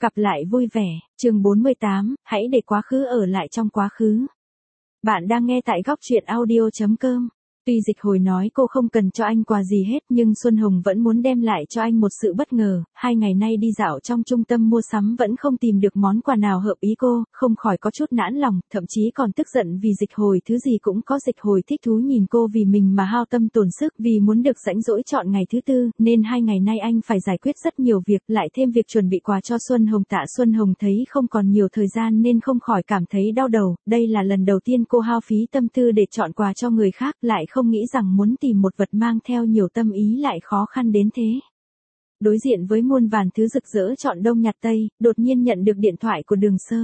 Gặp lại vui vẻ, chương 48, hãy để quá khứ ở lại trong quá khứ. Bạn đang nghe tại góc truyện audio.com. Tuy Dịch Hồi nói cô không cần cho anh quà gì hết nhưng Xuân Hồng vẫn muốn đem lại cho anh một sự bất ngờ. 2 ngày nay đi dạo trong trung tâm mua sắm vẫn không tìm được món quà nào hợp ý cô, không khỏi có chút nản lòng, thậm chí còn tức giận vì Dịch Hồi thứ gì cũng có. Dịch Hồi thích thú nhìn cô vì mình mà hao tâm tổn sức, vì muốn được rảnh rỗi chọn ngày thứ tư, nên 2 ngày nay anh phải giải quyết rất nhiều việc, lại thêm việc chuẩn bị quà cho Xuân Hồng. Tạ Xuân Hồng thấy không còn nhiều thời gian nên không khỏi cảm thấy đau đầu, đây là lần đầu tiên cô hao phí tâm tư để chọn quà cho người khác, lại không nghĩ rằng muốn tìm một vật mang theo nhiều tâm ý lại khó khăn đến thế. Đối diện với muôn vàn thứ rực rỡ chọn đông nhặt tây, đột nhiên nhận được điện thoại của Đường Sơ.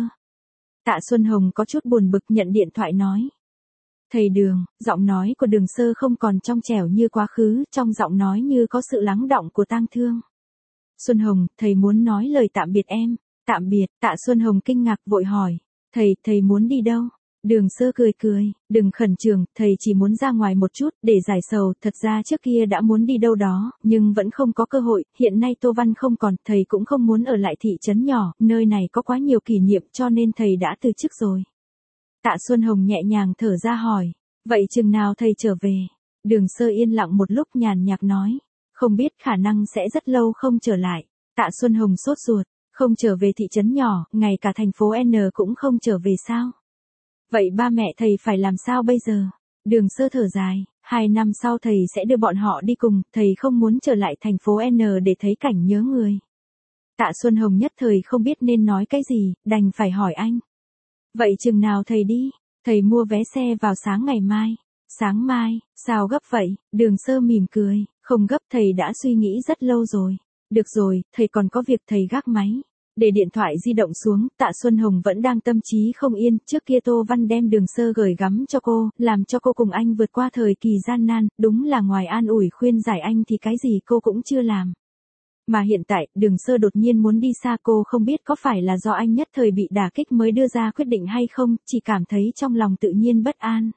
Tạ Xuân Hồng có chút buồn bực nhận điện thoại nói. Thầy Đường, giọng nói của Đường Sơ không còn trong trẻo như quá khứ, trong giọng nói như có sự lắng đọng của tang thương. Xuân Hồng, thầy muốn nói lời tạm biệt em. Tạm biệt, Tạ Xuân Hồng kinh ngạc vội hỏi. Thầy muốn đi đâu? Đường Sơ cười, đừng khẩn trương, thầy chỉ muốn ra ngoài một chút, để giải sầu, thật ra trước kia đã muốn đi đâu đó, nhưng vẫn không có cơ hội, hiện nay Tô Văn không còn, thầy cũng không muốn ở lại thị trấn nhỏ, nơi này có quá nhiều kỷ niệm cho nên thầy đã từ chức rồi. Tạ Xuân Hồng nhẹ nhàng thở ra hỏi, vậy chừng nào thầy trở về? Đường Sơ yên lặng một lúc nhàn nhạt nói, không biết, khả năng sẽ rất lâu không trở lại. Tạ Xuân Hồng sốt ruột, không trở về thị trấn nhỏ, ngay cả thành phố N cũng không trở về sao? Vậy ba mẹ thầy phải làm sao bây giờ? Đường Sơ thở dài, 2 năm sau thầy sẽ đưa bọn họ đi cùng, thầy không muốn trở lại thành phố N để thấy cảnh nhớ người. Tạ Xuân Hồng nhất thời không biết nên nói cái gì, đành phải hỏi anh. Vậy chừng nào thầy đi? Thầy mua vé xe vào sáng ngày mai. Sáng mai, sao gấp vậy? Đường Sơ mỉm cười, không gấp, thầy đã suy nghĩ rất lâu rồi. Được rồi, thầy còn có việc. Thầy gác máy. Để điện thoại di động xuống, Tạ Xuân Hồng vẫn đang tâm trí không yên, trước kia Tô Văn đem Đường Sơ gửi gắm cho cô, làm cho cô cùng anh vượt qua thời kỳ gian nan, đúng là ngoài an ủi khuyên giải anh thì cái gì cô cũng chưa làm. Mà hiện tại, Đường Sơ đột nhiên muốn đi xa, cô không biết có phải là do anh nhất thời bị đả kích mới đưa ra quyết định hay không, chỉ cảm thấy trong lòng tự nhiên bất an.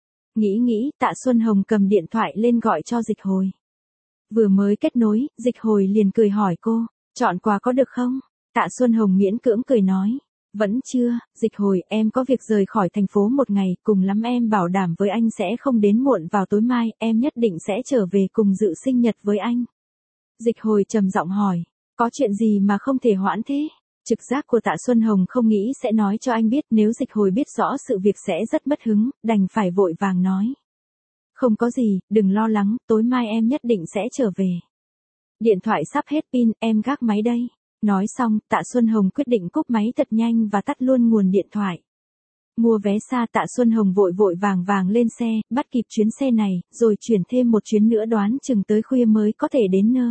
Nghĩ, Tạ Xuân Hồng cầm điện thoại lên gọi cho Dịch Hồi. Vừa mới kết nối, Dịch Hồi liền cười hỏi cô, chọn quà có được không? Tạ Xuân Hồng miễn cưỡng cười nói, vẫn chưa. Dịch Hồi, em có việc rời khỏi thành phố một ngày, cùng lắm em bảo đảm với anh sẽ không đến muộn vào tối mai, em nhất định sẽ trở về cùng dự sinh nhật với anh. Dịch Hồi trầm giọng hỏi, có chuyện gì mà không thể hoãn thế? Trực giác của Tạ Xuân Hồng không nghĩ sẽ nói cho anh biết, nếu Dịch Hồi biết rõ sự việc sẽ rất mất hứng, đành phải vội vàng nói. Không có gì, đừng lo lắng, tối mai em nhất định sẽ trở về. Điện thoại sắp hết pin, em gác máy đây. Nói xong, Tạ Xuân Hồng quyết định cúp máy thật nhanh và tắt luôn nguồn điện thoại. Mua vé xa, Tạ Xuân Hồng vội vàng lên xe, bắt kịp chuyến xe này, rồi chuyển thêm một chuyến nữa, đoán chừng tới khuya mới có thể đến nơi.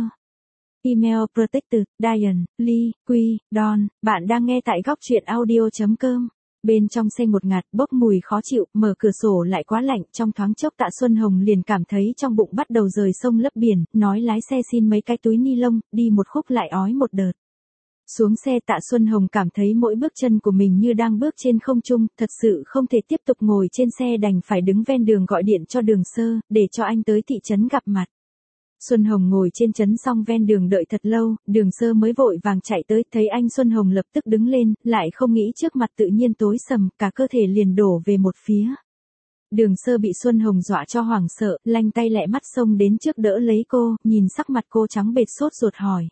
Email Protected, Diane, Lee, Quy, Don, bạn đang nghe tại góc truyện audio.com. Bên trong xe ngột ngạt, bốc mùi khó chịu, mở cửa sổ lại quá lạnh, trong thoáng chốc Tạ Xuân Hồng liền cảm thấy trong bụng bắt đầu rời sông lấp biển, nói lái xe xin mấy cái túi ni lông, đi một khúc lại ói một đợt. Xuống xe, Tạ Xuân Hồng cảm thấy mỗi bước chân của mình như đang bước trên không trung, thật sự không thể tiếp tục ngồi trên xe, đành phải đứng ven đường gọi điện cho Đường Sơ, để cho anh tới thị trấn gặp mặt. Xuân Hồng ngồi trên trấn xong ven đường đợi thật lâu, Đường Sơ mới vội vàng chạy tới, thấy anh Xuân Hồng lập tức đứng lên, lại không nghĩ trước mặt tự nhiên tối sầm, cả cơ thể liền đổ về một phía. Đường Sơ bị Xuân Hồng dọa cho hoảng sợ, lanh tay lẹ mắt xông đến trước đỡ lấy cô, nhìn sắc mặt cô trắng bệch sốt ruột hỏi.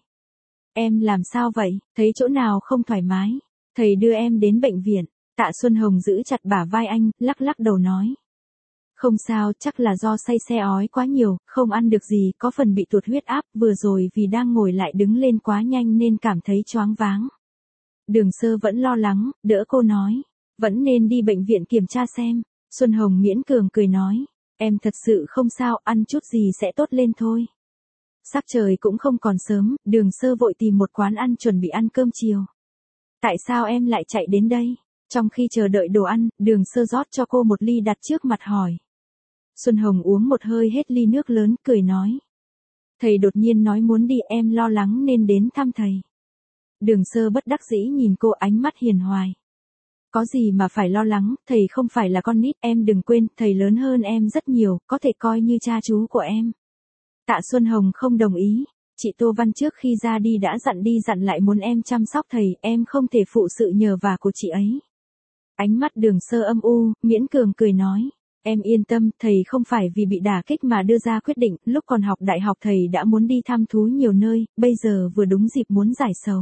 Em làm sao vậy, thấy chỗ nào không thoải mái? Thầy đưa em đến bệnh viện. Tạ Xuân Hồng giữ chặt bả vai anh, lắc đầu nói. Không sao, chắc là do say xe ói quá nhiều, không ăn được gì, có phần bị tụt huyết áp, vừa rồi vì đang ngồi lại đứng lên quá nhanh nên cảm thấy choáng váng. Đường Sơ vẫn lo lắng, đỡ cô nói. Vẫn nên đi bệnh viện kiểm tra xem. Xuân Hồng miễn cường cười nói. Em thật sự không sao, ăn chút gì sẽ tốt lên thôi. Sắc trời cũng không còn sớm, Đường Sơ vội tìm một quán ăn chuẩn bị ăn cơm chiều. Tại sao em lại chạy đến đây? Trong khi chờ đợi đồ ăn, Đường Sơ rót cho cô một ly đặt trước mặt hỏi. Xuân Hồng uống một hơi hết ly nước lớn, cười nói. Thầy đột nhiên nói muốn đi, em lo lắng nên đến thăm thầy. Đường Sơ bất đắc dĩ nhìn cô, ánh mắt hiền hoài. Có gì mà phải lo lắng, thầy không phải là con nít, em đừng quên, thầy lớn hơn em rất nhiều, có thể coi như cha chú của em. Tạ Xuân Hồng không đồng ý. chị Tô Văn trước khi ra đi đã dặn đi dặn lại muốn em chăm sóc thầy, em không thể phụ sự nhờ vả của chị ấy. Ánh mắt Đường Sơ âm u, miễn cường cười nói. Em yên tâm, thầy không phải vì bị đả kích mà đưa ra quyết định, lúc còn học đại học thầy đã muốn đi thăm thú nhiều nơi, bây giờ vừa đúng dịp muốn giải sầu.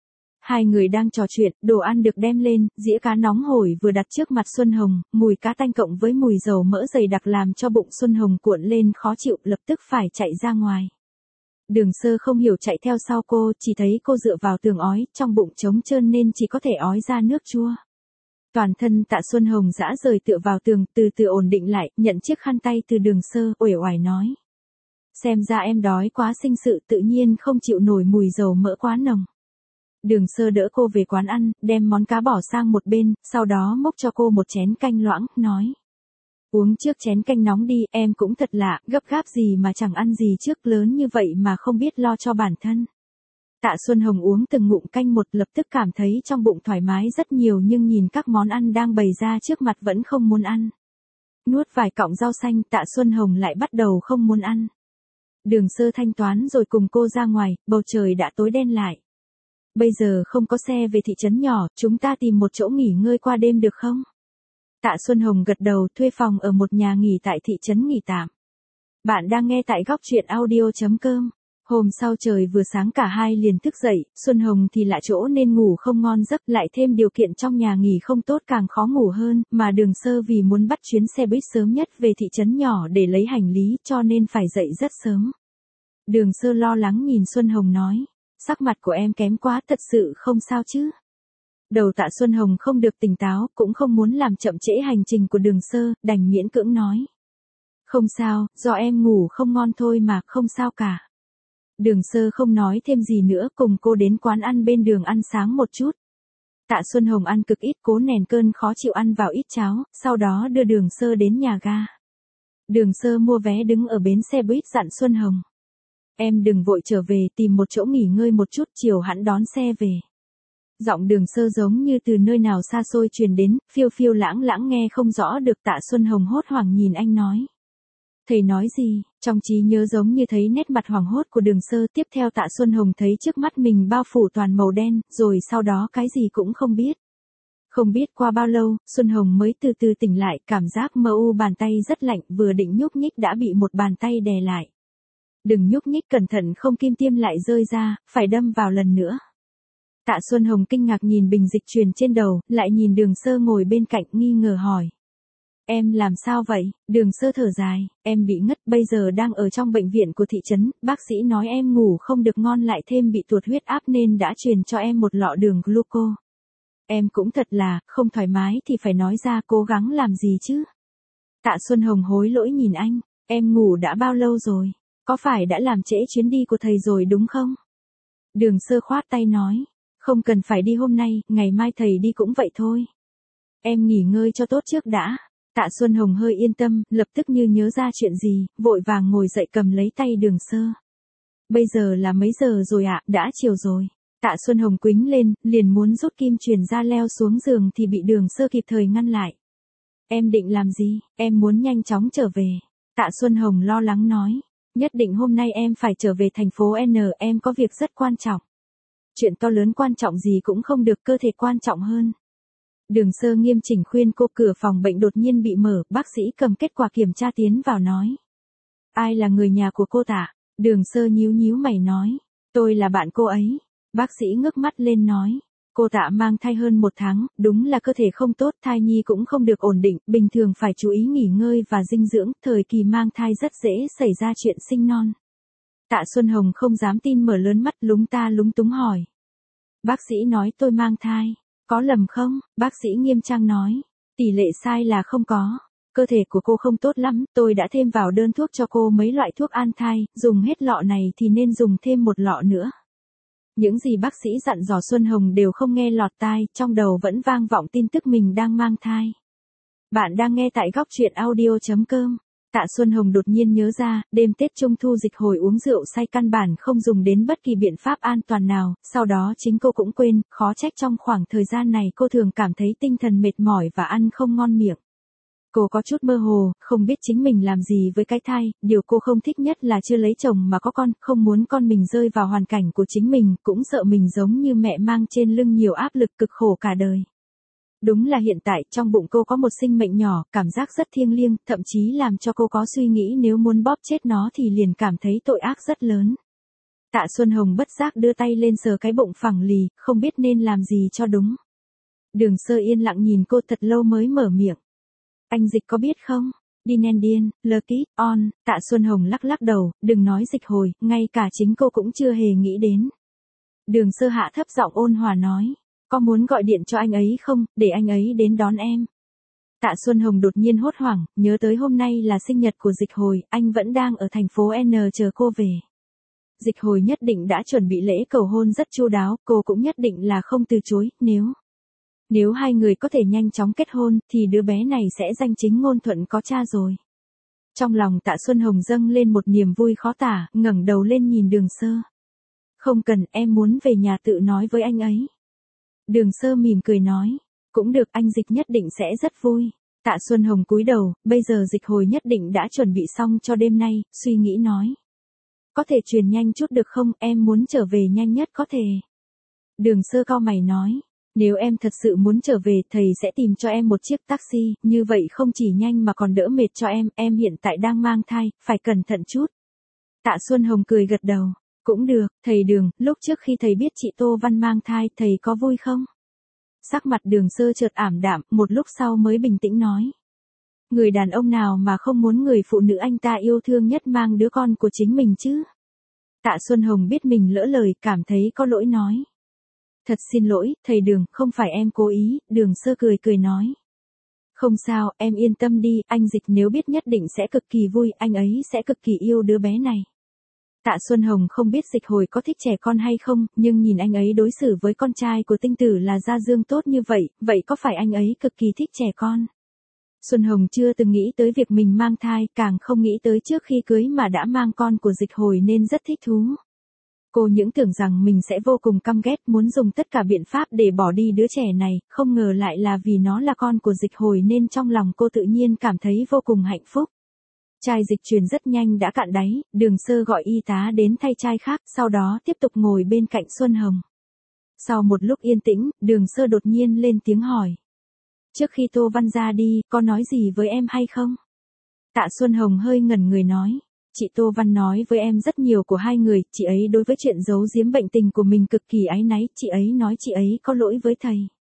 Hai người đang trò chuyện, đồ ăn được đem lên, dĩa cá nóng hổi vừa đặt trước mặt Xuân Hồng, mùi cá tanh cộng với mùi dầu mỡ dày đặc làm cho bụng Xuân Hồng cuộn lên khó chịu, lập tức phải chạy ra ngoài. Đường Sơ không hiểu chạy theo sau cô, chỉ thấy cô dựa vào tường ói, trong bụng trống trơn nên chỉ có thể ói ra nước chua. Toàn thân Tạ Xuân Hồng dã rời tựa vào tường, từ từ ổn định lại, nhận chiếc khăn tay từ Đường Sơ, uể oải nói. Xem ra em đói quá sinh sự, tự nhiên không chịu nổi mùi dầu mỡ quá nồng. Đường Sơ đỡ cô về quán ăn, đem món cá bỏ sang một bên, sau đó múc cho cô một chén canh loãng, nói. Uống trước chén canh nóng đi, em cũng thật lạ, gấp gáp gì mà chẳng ăn gì trước, lớn như vậy mà không biết lo cho bản thân. Tạ Xuân Hồng uống từng ngụm canh một, lập tức cảm thấy trong bụng thoải mái rất nhiều, nhưng nhìn các món ăn đang bày ra trước mặt vẫn không muốn ăn. Nuốt vài cọng rau xanh, Tạ Xuân Hồng lại bắt đầu không muốn ăn. Đường Sơ thanh toán rồi cùng cô ra ngoài, bầu trời đã tối đen lại. Bây giờ không có xe về thị trấn nhỏ, chúng ta tìm một chỗ nghỉ ngơi qua đêm được không? Tạ Xuân Hồng gật đầu, thuê phòng ở một nhà nghỉ tại thị trấn nghỉ tạm. Bạn đang nghe tại góc truyện audio.com. Hôm sau trời vừa sáng cả hai liền thức dậy, Xuân Hồng thì lạ chỗ nên ngủ không ngon giấc, lại thêm điều kiện trong nhà nghỉ không tốt càng khó ngủ hơn, mà Đường Sơ vì muốn bắt chuyến xe buýt sớm nhất về thị trấn nhỏ để lấy hành lý cho nên phải dậy rất sớm. Đường Sơ lo lắng nhìn Xuân Hồng nói, sắc mặt của em kém quá, thật sự không sao chứ? Đầu Tạ Xuân Hồng không được tỉnh táo, cũng không muốn làm chậm trễ hành trình của Đường Sơ, đành miễn cưỡng nói. Không sao, do em ngủ không ngon thôi mà, không sao cả. Đường Sơ không nói thêm gì nữa, cùng cô đến quán ăn bên đường ăn sáng một chút. Tạ Xuân Hồng ăn cực ít, cố nén cơn khó chịu ăn vào ít cháo, sau đó đưa Đường Sơ đến nhà ga. Đường Sơ mua vé đứng ở bến xe buýt dặn Xuân Hồng. Em đừng vội trở về, tìm một chỗ nghỉ ngơi một chút, chiều hẵng đón xe về. Giọng Đường Sơ giống như từ nơi nào xa xôi truyền đến, phiêu phiêu lãng lãng nghe không rõ được. Tạ Xuân Hồng hốt hoảng nhìn anh nói. Thầy nói gì? Trong trí nhớ giống như thấy nét mặt hoảng hốt của Đường Sơ, tiếp theo Tạ Xuân Hồng thấy trước mắt mình bao phủ toàn màu đen, rồi sau đó cái gì cũng không biết. Không biết qua bao lâu, Xuân Hồng mới từ từ tỉnh lại, cảm giác mơ u, bàn tay rất lạnh, vừa định nhúc nhích đã bị một bàn tay đè lại. Đừng nhúc nhích, cẩn thận không kim tiêm lại rơi ra, phải đâm vào lần nữa. Tạ Xuân Hồng kinh ngạc nhìn bình dịch truyền trên đầu, lại nhìn Đường Sơ ngồi bên cạnh nghi ngờ hỏi. Em làm sao vậy? Đường Sơ thở dài, em bị ngất, bây giờ đang ở trong bệnh viện của thị trấn, bác sĩ nói em ngủ không được ngon lại thêm bị tụt huyết áp nên đã truyền cho em một lọ đường gluco. Em cũng thật là, không thoải mái thì phải nói ra, cố gắng làm gì chứ? Tạ Xuân Hồng hối lỗi nhìn anh, em ngủ đã bao lâu rồi? Có phải đã làm trễ chuyến đi của thầy rồi đúng không? Đường Sơ khoát tay nói, không cần phải đi hôm nay, ngày mai thầy đi cũng vậy thôi. Em nghỉ ngơi cho tốt trước đã. Tạ Xuân Hồng hơi yên tâm, lập tức như nhớ ra chuyện gì, vội vàng ngồi dậy cầm lấy tay Đường Sơ. Bây giờ là mấy giờ rồi ạ? Đã chiều rồi. Tạ Xuân Hồng quĩnh lên, liền muốn rút kim truyền ra leo xuống giường thì bị Đường Sơ kịp thời ngăn lại. Em định làm gì? Em muốn nhanh chóng trở về. Tạ Xuân Hồng lo lắng nói. Nhất định hôm nay em phải trở về thành phố N, em có việc rất quan trọng. Chuyện to lớn quan trọng gì cũng không được, cơ thể quan trọng hơn. Đường Sơ nghiêm chỉnh khuyên cô. Cửa phòng bệnh đột nhiên bị mở, bác sĩ cầm kết quả kiểm tra tiến vào nói. Ai là người nhà của cô Tạ? Đường Sơ nhíu nhíu mày nói. Tôi là bạn cô ấy. Bác sĩ ngước mắt lên nói. Cô Tạ mang thai hơn 1 tháng, đúng là cơ thể không tốt, thai nhi cũng không được ổn định, bình thường phải chú ý nghỉ ngơi và dinh dưỡng, thời kỳ mang thai rất dễ xảy ra chuyện sinh non. Tạ Xuân Hồng không dám tin, mở lớn mắt, lúng ta lúng túng hỏi. Bác sĩ nói tôi mang thai, có lầm không? Bác sĩ nghiêm trang nói, tỷ lệ sai là không có. Cơ thể của cô không tốt lắm, tôi đã thêm vào đơn thuốc cho cô mấy loại thuốc an thai, dùng hết lọ này thì nên dùng thêm một lọ nữa. Những gì bác sĩ dặn dò Xuân Hồng đều không nghe lọt tai, trong đầu vẫn vang vọng tin tức mình đang mang thai. Bạn đang nghe tại góc truyện audio.com. Tạ Xuân Hồng đột nhiên nhớ ra, đêm Tết Trung Thu dịch hồi uống rượu say căn bản không dùng đến bất kỳ biện pháp an toàn nào, sau đó chính cô cũng quên, khó trách trong khoảng thời gian này cô thường cảm thấy tinh thần mệt mỏi và ăn không ngon miệng. Cô có chút mơ hồ, không biết chính mình làm gì với cái thai, điều cô không thích nhất là chưa lấy chồng mà có con, không muốn con mình rơi vào hoàn cảnh của chính mình, cũng sợ mình giống như mẹ mang trên lưng nhiều áp lực cực khổ cả đời. Đúng là hiện tại trong bụng cô có một sinh mệnh nhỏ, cảm giác rất thiêng liêng, thậm chí làm cho cô có suy nghĩ nếu muốn bóp chết nó thì liền cảm thấy tội ác rất lớn. Tạ Xuân Hồng bất giác đưa tay lên sờ cái bụng phẳng lì, không biết nên làm gì cho đúng. Đường Sơ yên lặng nhìn cô thật lâu mới mở miệng. Anh Dịch có biết không? Điên, Lucky, on, Tạ Xuân Hồng lắc lắc đầu, đừng nói Dịch hồi, ngay cả chính cô cũng chưa hề nghĩ đến. Đường Sơ hạ thấp giọng ôn hòa nói, có muốn gọi điện cho anh ấy không, để anh ấy đến đón em. Tạ Xuân Hồng đột nhiên hốt hoảng, nhớ tới hôm nay là sinh nhật của Dịch hồi, anh vẫn đang ở thành phố N chờ cô về. Dịch hồi nhất định đã chuẩn bị lễ cầu hôn rất chu đáo, cô cũng nhất định là không từ chối, Nếu hai người có thể nhanh chóng kết hôn, thì đứa bé này sẽ danh chính ngôn thuận có cha rồi. Trong lòng Tạ Xuân Hồng dâng lên một niềm vui khó tả, ngẩng đầu lên nhìn Đường Sơ. Không cần, em muốn về nhà tự nói với anh ấy. Đường Sơ mỉm cười nói, cũng được, anh Dịch nhất định sẽ rất vui. Tạ Xuân Hồng cúi đầu, bây giờ Dịch hồi nhất định đã chuẩn bị xong cho đêm nay, suy nghĩ nói. Có thể truyền nhanh chút được không, em muốn trở về nhanh nhất có thể. Đường Sơ cau mày nói. Nếu em thật sự muốn trở về, thầy sẽ tìm cho em một chiếc taxi, như vậy không chỉ nhanh mà còn đỡ mệt cho em hiện tại đang mang thai, phải cẩn thận chút. Tạ Xuân Hồng cười gật đầu, cũng được, thầy Đường, lúc trước khi thầy biết chị Tô Văn mang thai, thầy có vui không? Sắc mặt Đường Sơ chợt ảm đạm, một lúc sau mới bình tĩnh nói. Người đàn ông nào mà không muốn người phụ nữ anh ta yêu thương nhất mang đứa con của chính mình chứ? Tạ Xuân Hồng biết mình lỡ lời, cảm thấy có lỗi nói. Thật xin lỗi, thầy Đường, không phải em cố ý, Đường Sơ cười nói. Không sao, em yên tâm đi, anh Dịch nếu biết nhất định sẽ cực kỳ vui, anh ấy sẽ cực kỳ yêu đứa bé này. Tạ Xuân Hồng không biết Dịch hồi có thích trẻ con hay không, nhưng nhìn anh ấy đối xử với con trai của Tinh Tử là Gia Dương tốt như vậy, vậy có phải anh ấy cực kỳ thích trẻ con? Xuân Hồng chưa từng nghĩ tới việc mình mang thai, càng không nghĩ tới trước khi cưới mà đã mang con của Dịch hồi nên rất thích thú. Cô những tưởng rằng mình sẽ vô cùng căm ghét, muốn dùng tất cả biện pháp để bỏ đi đứa trẻ này, không ngờ lại là vì nó là con của Dịch hồi nên trong lòng cô tự nhiên cảm thấy vô cùng hạnh phúc. Chai dịch truyền rất nhanh đã cạn đáy, Đường Sơ gọi y tá đến thay chai khác, sau đó tiếp tục ngồi bên cạnh Xuân Hồng. Sau một lúc yên tĩnh, Đường Sơ đột nhiên lên tiếng hỏi. Trước khi Tô Văn ra đi, có nói gì với em hay không? Tạ Xuân Hồng hơi ngẩn người nói. Chị Tô Văn nói với em rất nhiều của hai người, chị ấy đối với chuyện giấu giếm bệnh tình của mình cực kỳ áy náy, chị ấy nói chị ấy có lỗi với thầy.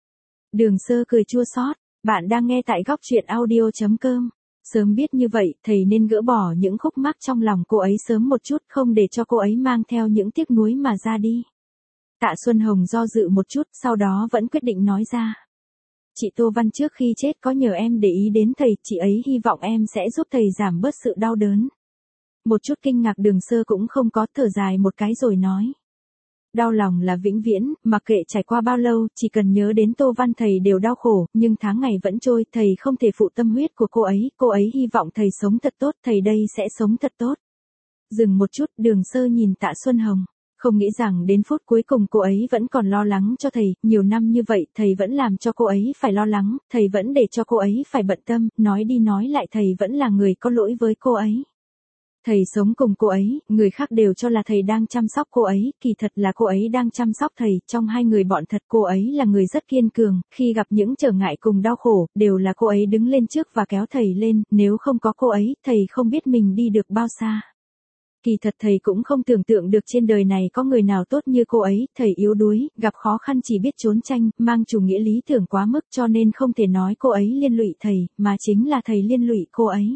Đường Sơ cười chua xót, bạn đang nghe tại góc truyện audio.com. Sớm biết như vậy, thầy nên gỡ bỏ những khúc mắc trong lòng cô ấy sớm một chút, không để cho cô ấy mang theo những tiếc nuối mà ra đi. Tạ Xuân Hồng do dự một chút, sau đó vẫn quyết định nói ra. Chị Tô Văn trước khi chết có nhờ em để ý đến thầy, chị ấy hy vọng em sẽ giúp thầy giảm bớt sự đau đớn. Một chút kinh ngạc Đường Sơ cũng không có, thở dài một cái rồi nói. Đau lòng là vĩnh viễn, mặc kệ trải qua bao lâu, chỉ cần nhớ đến Tô Văn thầy đều đau khổ, nhưng tháng ngày vẫn trôi, thầy không thể phụ tâm huyết của cô ấy hy vọng thầy sống thật tốt, thầy đây sẽ sống thật tốt. Dừng một chút, Đường Sơ nhìn Tạ Xuân Hồng, không nghĩ rằng đến phút cuối cùng cô ấy vẫn còn lo lắng cho thầy, nhiều năm như vậy, thầy vẫn làm cho cô ấy phải lo lắng, thầy vẫn để cho cô ấy phải bận tâm, nói đi nói lại thầy vẫn là người có lỗi với cô ấy. Thầy sống cùng cô ấy, người khác đều cho là thầy đang chăm sóc cô ấy, kỳ thật là cô ấy đang chăm sóc thầy, trong hai người bọn thật cô ấy là người rất kiên cường, khi gặp những trở ngại cùng đau khổ, đều là cô ấy đứng lên trước và kéo thầy lên, nếu không có cô ấy, thầy không biết mình đi được bao xa. Kỳ thật thầy cũng không tưởng tượng được trên đời này có người nào tốt như cô ấy, thầy yếu đuối, gặp khó khăn chỉ biết trốn tranh, mang chủ nghĩa lý tưởng quá mức cho nên không thể nói cô ấy liên lụy thầy, mà chính là thầy liên lụy cô ấy.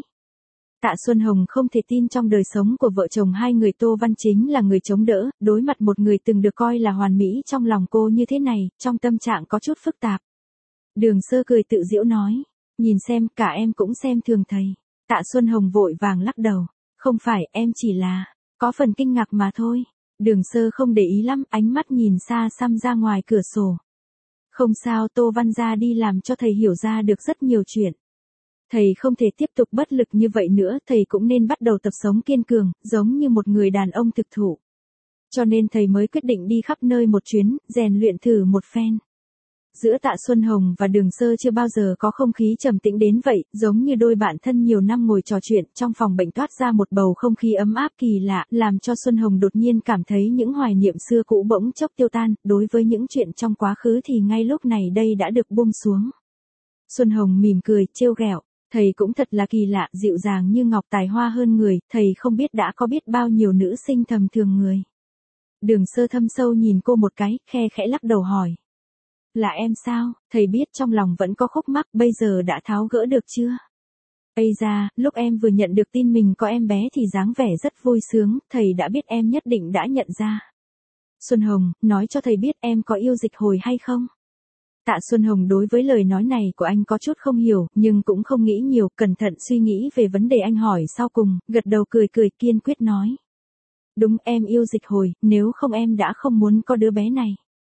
Tạ Xuân Hồng không thể tin trong đời sống của vợ chồng hai người Tô Văn chính là người chống đỡ, đối mặt một người từng được coi là hoàn mỹ trong lòng cô như thế này, trong tâm trạng có chút phức tạp. Đường Sơ cười tự giễu nói, nhìn xem, cả em cũng xem thường thầy. Tạ Xuân Hồng vội vàng lắc đầu, không phải, em chỉ là, có phần kinh ngạc mà thôi. Đường Sơ không để ý lắm, ánh mắt nhìn xa xăm ra ngoài cửa sổ. Không sao, Tô Văn ra đi làm cho thầy hiểu ra được rất nhiều chuyện. Thầy không thể tiếp tục bất lực như vậy nữa, thầy cũng nên bắt đầu tập sống kiên cường, giống như một người đàn ông thực thụ. Cho nên thầy mới quyết định đi khắp nơi một chuyến, rèn luyện thử một phen. Giữa Tạ Xuân Hồng và Đường Sơ chưa bao giờ có không khí trầm tĩnh đến vậy, giống như đôi bạn thân nhiều năm ngồi trò chuyện, trong phòng bệnh toát ra một bầu không khí ấm áp kỳ lạ, làm cho Xuân Hồng đột nhiên cảm thấy những hoài niệm xưa cũ bỗng chốc tiêu tan, đối với những chuyện trong quá khứ thì ngay lúc này đây đã được buông xuống. Xuân Hồng mỉm cười, trêu ghẹo, thầy cũng thật là kỳ lạ, dịu dàng như ngọc, tài hoa hơn người, thầy không biết đã có biết bao nhiêu nữ sinh thầm thường người. Đường Sơ thâm sâu nhìn cô một cái, khe khẽ lắc đầu hỏi. Là em sao, thầy biết trong lòng vẫn có khúc mắc, bây giờ đã tháo gỡ được chưa? Ây da, lúc em vừa nhận được tin mình có em bé thì dáng vẻ rất vui sướng, thầy đã biết em nhất định đã nhận ra. Xuân Hồng, nói cho thầy biết em có yêu Dịch Hồi hay không? Tạ Xuân Hồng đối với lời nói này của anh có chút không hiểu, nhưng cũng không nghĩ nhiều, cẩn thận suy nghĩ về vấn đề anh hỏi sau cùng, gật đầu cười cười kiên quyết nói. Đúng, em yêu Dịch Hồi, nếu không em đã không muốn có đứa bé này.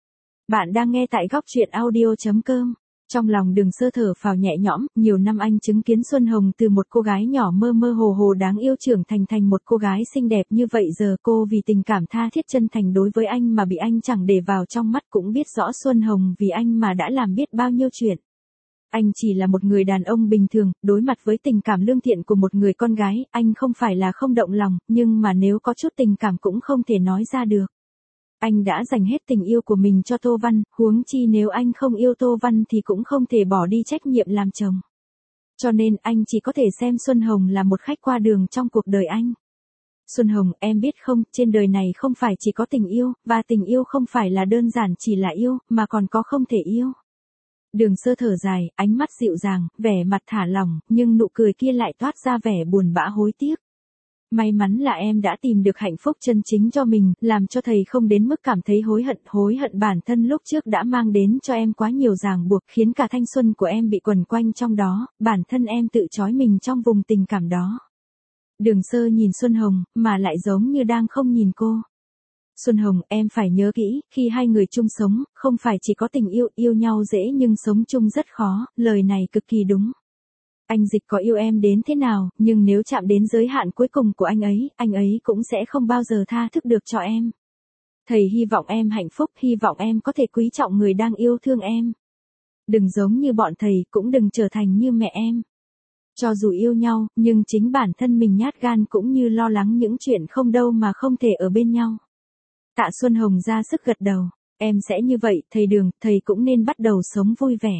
Bạn đang nghe tại góc truyện audio.com. Trong lòng Đường Sơ thở phào nhẹ nhõm, nhiều năm anh chứng kiến Xuân Hồng từ một cô gái nhỏ mơ mơ hồ hồ đáng yêu trưởng thành một cô gái xinh đẹp như vậy, giờ cô vì tình cảm tha thiết chân thành đối với anh mà bị anh chẳng để vào trong mắt, cũng biết rõ Xuân Hồng vì anh mà đã làm biết bao nhiêu chuyện. Anh chỉ là một người đàn ông bình thường, đối mặt với tình cảm lương thiện của một người con gái, anh không phải là không động lòng, nhưng mà nếu có chút tình cảm cũng không thể nói ra được. Anh đã dành hết tình yêu của mình cho Tô Văn, huống chi nếu anh không yêu Tô Văn thì cũng không thể bỏ đi trách nhiệm làm chồng. Cho nên anh chỉ có thể xem Xuân Hồng là một khách qua đường trong cuộc đời anh. Xuân Hồng, em biết không, trên đời này không phải chỉ có tình yêu, và tình yêu không phải là đơn giản chỉ là yêu, mà còn có không thể yêu. Đường Sơ thở dài, ánh mắt dịu dàng, vẻ mặt thả lỏng, nhưng nụ cười kia lại toát ra vẻ buồn bã hối tiếc. May mắn là em đã tìm được hạnh phúc chân chính cho mình, làm cho thầy không đến mức cảm thấy hối hận bản thân lúc trước đã mang đến cho em quá nhiều ràng buộc, khiến cả thanh xuân của em bị quần quanh trong đó, bản thân em tự trói mình trong vùng tình cảm đó. Đường Sơ nhìn Xuân Hồng, mà lại giống như đang không nhìn cô. Xuân Hồng, em phải nhớ kỹ, khi hai người chung sống, không phải chỉ có tình yêu, yêu nhau dễ nhưng sống chung rất khó, lời này cực kỳ đúng. Anh Dịch có yêu em đến thế nào, nhưng nếu chạm đến giới hạn cuối cùng của anh ấy cũng sẽ không bao giờ tha thứ được cho em. Thầy hy vọng em hạnh phúc, hy vọng em có thể quý trọng người đang yêu thương em. Đừng giống như bọn thầy, cũng đừng trở thành như mẹ em. Cho dù yêu nhau, nhưng chính bản thân mình nhát gan cũng như lo lắng những chuyện không đâu mà không thể ở bên nhau. Tạ Xuân Hồng ra sức gật đầu, em sẽ như vậy, thầy Đường, thầy cũng nên bắt đầu sống vui vẻ.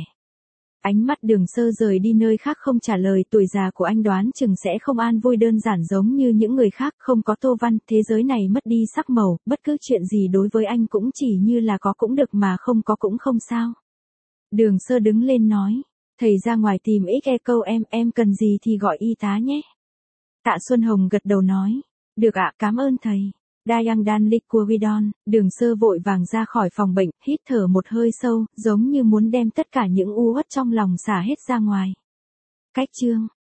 Ánh mắt Đường Sơ rời đi nơi khác không trả lời, tuổi già của anh đoán chừng sẽ không an vui đơn giản giống như những người khác, không có Tô Văn, thế giới này mất đi sắc màu, bất cứ chuyện gì đối với anh cũng chỉ như là có cũng được mà không có cũng không sao. Đường Sơ đứng lên nói, thầy ra ngoài tìm câu em cần gì thì gọi y tá nhé. Tạ Xuân Hồng gật đầu nói, được ạ, cảm ơn thầy. Dayang Dan Liquidon, Đường Sơ vội vàng ra khỏi phòng bệnh, hít thở một hơi sâu, giống như muốn đem tất cả những u uất trong lòng xả hết ra ngoài. Cách chương